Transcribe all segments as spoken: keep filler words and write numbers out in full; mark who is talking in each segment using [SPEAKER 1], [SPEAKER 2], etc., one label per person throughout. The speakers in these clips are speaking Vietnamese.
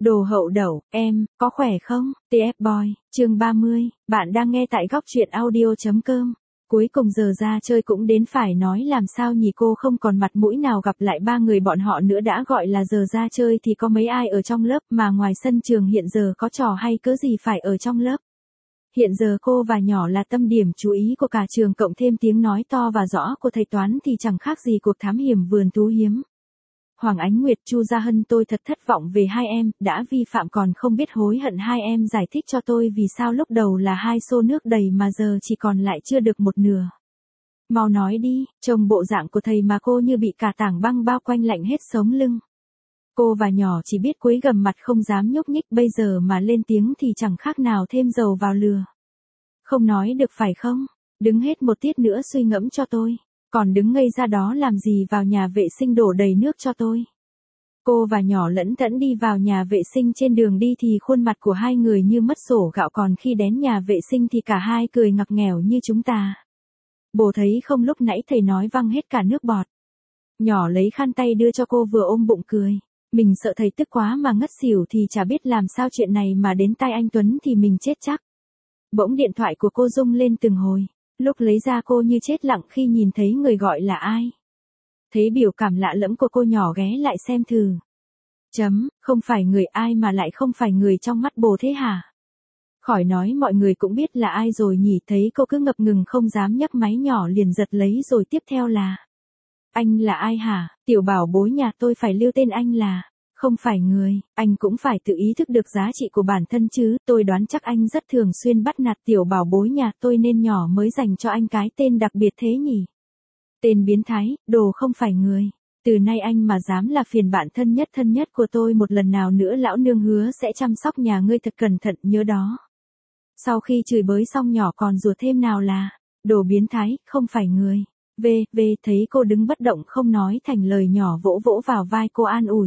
[SPEAKER 1] Đồ hậu đậu, em, có khỏe không? tê ép Boy, chương ba mươi, bạn đang nghe tại góc truyện audio.com. Cuối cùng giờ ra chơi cũng đến, phải nói làm sao nhỉ, cô không còn mặt mũi nào gặp lại ba người bọn họ nữa, đã gọi là giờ ra chơi thì có mấy ai ở trong lớp, mà ngoài sân trường hiện giờ có trò hay cớ gì phải ở trong lớp. Hiện giờ cô và nhỏ là tâm điểm chú ý của cả trường, cộng thêm tiếng nói to và rõ của thầy toán thì chẳng khác gì cuộc thám hiểm vườn thú hiếm. Hoàng Ánh Nguyệt, Chu Gia Hân, tôi thật thất vọng về hai em, đã vi phạm còn không biết hối hận. Hai em giải thích cho tôi vì sao lúc đầu là hai xô nước đầy mà giờ chỉ còn lại chưa được một nửa. Mau nói đi, trông bộ dạng của thầy mà cô như bị cả tảng băng bao quanh, lạnh hết sống lưng. Cô và nhỏ chỉ biết cúi gằm mặt không dám nhúc nhích, bây giờ mà lên tiếng thì chẳng khác nào thêm dầu vào lửa. Không nói được phải không? Đứng hết một tiết nữa suy ngẫm cho tôi. Còn đứng ngây ra đó làm gì, vào nhà vệ sinh đổ đầy nước cho tôi. Cô và nhỏ lẫn thẫn đi vào nhà vệ sinh, trên đường đi thì khuôn mặt của hai người như mất sổ gạo, còn khi đến nhà vệ sinh thì cả hai cười ngặt nghèo như chúng ta. Bồ thấy không, lúc nãy thầy nói văng hết cả nước bọt. Nhỏ lấy khăn tay đưa cho cô, vừa ôm bụng cười. Mình sợ thầy tức quá mà ngất xỉu thì chả biết làm sao, chuyện này mà đến tai anh Tuấn thì mình chết chắc. Bỗng điện thoại của cô rung lên từng hồi. Lúc lấy ra cô như chết lặng khi nhìn thấy người gọi là ai. Thấy biểu cảm lạ lẫm của cô, nhỏ ghé lại xem thử. Chấm, không phải người ai mà lại không phải người trong mắt bồ thế hả? Khỏi nói, mọi người cũng biết là ai rồi nhỉ. Thấy cô cứ ngập ngừng không dám nhấc máy, nhỏ liền giật lấy rồi tiếp theo là. Anh là ai hả? Tiểu bảo bối nhà tôi phải lưu tên anh là. Không phải người, anh cũng phải tự ý thức được giá trị của bản thân chứ, tôi đoán chắc anh rất thường xuyên bắt nạt tiểu bảo bối nhà tôi nên nhỏ mới dành cho anh cái tên đặc biệt thế nhỉ. Tên biến thái, đồ không phải người. Từ nay anh mà dám là phiền bạn thân nhất thân nhất của tôi một lần nào nữa, lão nương hứa sẽ chăm sóc nhà ngươi thật cẩn thận, nhớ đó. Sau khi chửi bới xong, nhỏ còn rủa thêm nào là, đồ biến thái, không phải người. Về, về, thấy cô đứng bất động không nói thành lời, nhỏ vỗ vỗ vào vai cô an ủi.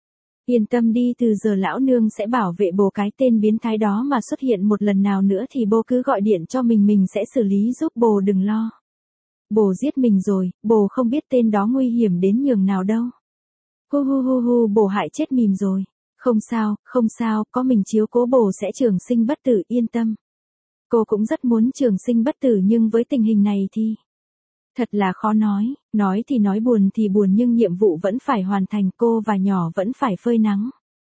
[SPEAKER 1] Yên tâm đi, từ giờ lão nương sẽ bảo vệ bồ, cái tên biến thái đó mà xuất hiện một lần nào nữa thì bồ cứ gọi điện cho mình, mình sẽ xử lý giúp bồ, đừng lo. Bồ giết mình rồi, bồ không biết tên đó nguy hiểm đến nhường nào đâu. Hu hu hu hu, bồ hại chết mìm rồi. Không sao, không sao, có mình chiếu cố bồ sẽ trường sinh bất tử, yên tâm. Cô cũng rất muốn trường sinh bất tử, nhưng với tình hình này thì thật là khó nói, nói thì nói buồn thì buồn nhưng nhiệm vụ vẫn phải hoàn thành, cô và nhỏ vẫn phải phơi nắng.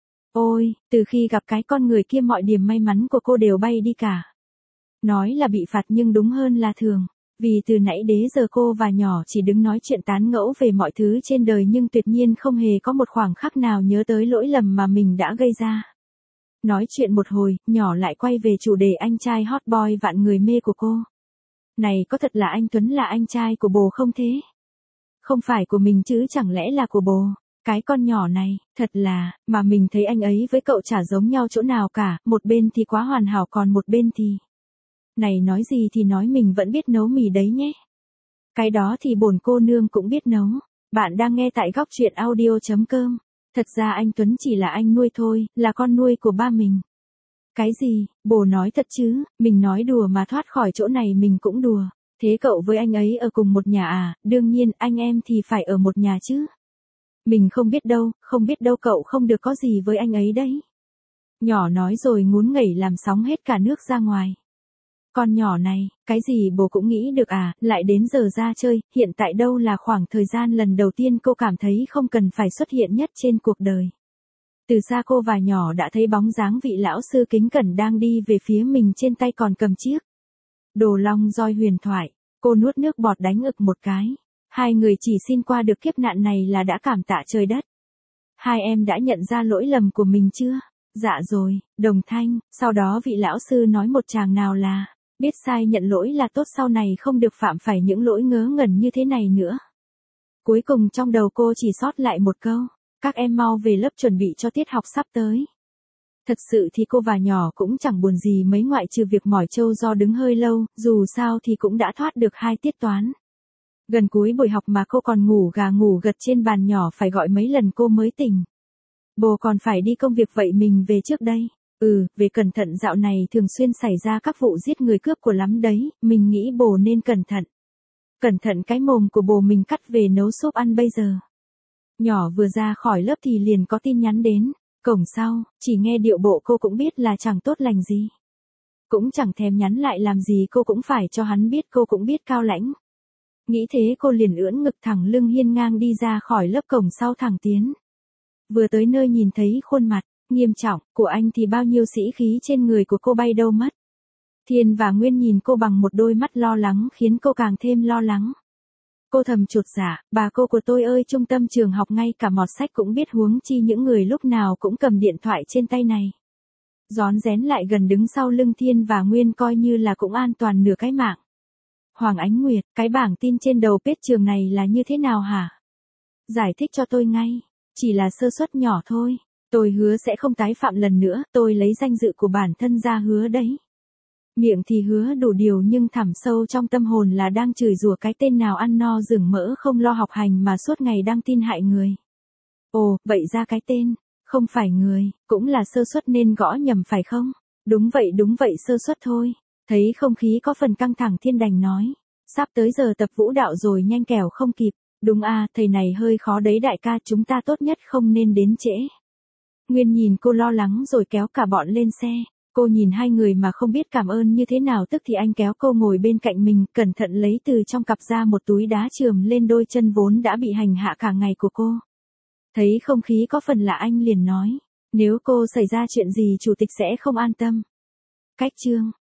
[SPEAKER 1] Ôi, từ khi gặp cái con người kia mọi điểm may mắn của cô đều bay đi cả. Nói là bị phạt nhưng đúng hơn là thường, vì từ nãy đến giờ cô và nhỏ chỉ đứng nói chuyện tán ngẫu về mọi thứ trên đời, nhưng tuyệt nhiên không hề có một khoảng khắc nào nhớ tới lỗi lầm mà mình đã gây ra. Nói chuyện một hồi, nhỏ lại quay về chủ đề anh trai hot boy vạn người mê của cô. Này, có thật là anh Tuấn là anh trai của bồ không thế? Không phải của mình chứ chẳng lẽ là của bồ? Cái con nhỏ này, thật là, mà mình thấy anh ấy với cậu chả giống nhau chỗ nào cả, một bên thì quá hoàn hảo còn một bên thì. Này, nói gì thì nói, mình vẫn biết nấu mì đấy nhé. Cái đó thì bổn cô nương cũng biết nấu. Bạn đang nghe tại góc truyện audio.com. Thật ra anh Tuấn chỉ là anh nuôi thôi, là con nuôi của ba mình. Cái gì, bồ nói thật chứ? Mình nói đùa mà, thoát khỏi chỗ này mình cũng đùa. Thế cậu với anh ấy ở cùng một nhà à? Đương nhiên, anh em thì phải ở một nhà chứ. Mình không biết đâu, không biết đâu, cậu không được có gì với anh ấy đấy. Nhỏ nói rồi ngún ngẩy làm sóng hết cả nước ra ngoài. Con nhỏ này, cái gì bồ cũng nghĩ được à? Lại đến giờ ra chơi, hiện tại đâu là khoảng thời gian lần đầu tiên cô cảm thấy không cần phải xuất hiện nhất trên cuộc đời. Từ xa cô và nhỏ đã thấy bóng dáng vị lão sư kính cẩn đang đi về phía mình, trên tay còn cầm chiếc đồ long roi huyền thoại. Cô nuốt nước bọt đánh ực một cái. Hai người chỉ xin qua được kiếp nạn này là đã cảm tạ trời đất. Hai em đã nhận ra lỗi lầm của mình chưa? Dạ rồi, đồng thanh. Sau đó vị lão sư nói một tràng nào là, biết sai nhận lỗi là tốt, sau này không được phạm phải những lỗi ngớ ngẩn như thế này nữa. Cuối cùng trong đầu cô chỉ sót lại một câu. Các em mau về lớp chuẩn bị cho tiết học sắp tới. Thật sự thì cô và nhỏ cũng chẳng buồn gì mấy, ngoại trừ việc mỏi trâu do đứng hơi lâu, dù sao thì cũng đã thoát được hai tiết toán. Gần cuối buổi học mà cô còn ngủ gà ngủ gật trên bàn, nhỏ phải gọi mấy lần cô mới tỉnh. Bồ còn phải đi công việc vậy mình về trước đây. Ừ, về cẩn thận, dạo này thường xuyên xảy ra các vụ giết người cướp của lắm đấy, mình nghĩ bồ nên cẩn thận. Cẩn thận cái mồm của bồ mình cắt về nấu súp ăn bây giờ. Nhỏ vừa ra khỏi lớp thì liền có tin nhắn đến. Cổng sau, chỉ nghe điệu bộ cô cũng biết là chẳng tốt lành gì. Cũng chẳng thèm nhắn lại làm gì cô cũng phải cho hắn biết cô cũng biết cao lãnh. Nghĩ thế cô liền ưỡn ngực thẳng lưng hiên ngang đi ra khỏi lớp cổng sau thẳng tiến. Vừa tới nơi nhìn thấy khuôn mặt, nghiêm trọng, của anh thì bao nhiêu sĩ khí trên người của cô bay đâu mất. Thiên và Nguyên nhìn cô bằng một đôi mắt lo lắng khiến cô càng thêm lo lắng. Cô thầm chột dạ, bà cô của tôi ơi, trung tâm trường học ngay cả mọt sách cũng biết, huống chi những người lúc nào cũng cầm điện thoại trên tay này. Rón rén lại gần đứng sau lưng Thiên và Nguyên coi như là cũng an toàn nửa cái mạng. Hoàng Ánh Nguyệt, cái bảng tin trên đầu page trường này là như thế nào hả? Giải thích cho tôi ngay, chỉ là sơ suất nhỏ thôi, tôi hứa sẽ không tái phạm lần nữa, tôi lấy danh dự của bản thân ra hứa đấy. Miệng thì hứa đủ điều nhưng thẳm sâu trong tâm hồn là đang chửi rủa cái tên nào ăn no rừng mỡ không lo học hành mà suốt ngày đăng tin hại người. Ồ, vậy ra cái tên, không phải người, cũng là sơ suất nên gõ nhầm phải không? Đúng vậy đúng vậy, sơ suất thôi. Thấy không khí có phần căng thẳng, Thiên đành nói. Sắp tới giờ tập vũ đạo rồi, nhanh kẻo không kịp. Đúng à, thầy này hơi khó đấy đại ca, chúng ta tốt nhất không nên đến trễ. Nguyên nhìn cô lo lắng rồi kéo cả bọn lên xe. Cô nhìn hai người mà không biết cảm ơn như thế nào, tức thì anh kéo cô ngồi bên cạnh mình, cẩn thận lấy từ trong cặp ra một túi đá chườm lên đôi chân vốn đã bị hành hạ cả ngày của cô. Thấy không khí có phần lạ anh liền nói, nếu cô xảy ra chuyện gì chủ tịch sẽ không an tâm. Cách chương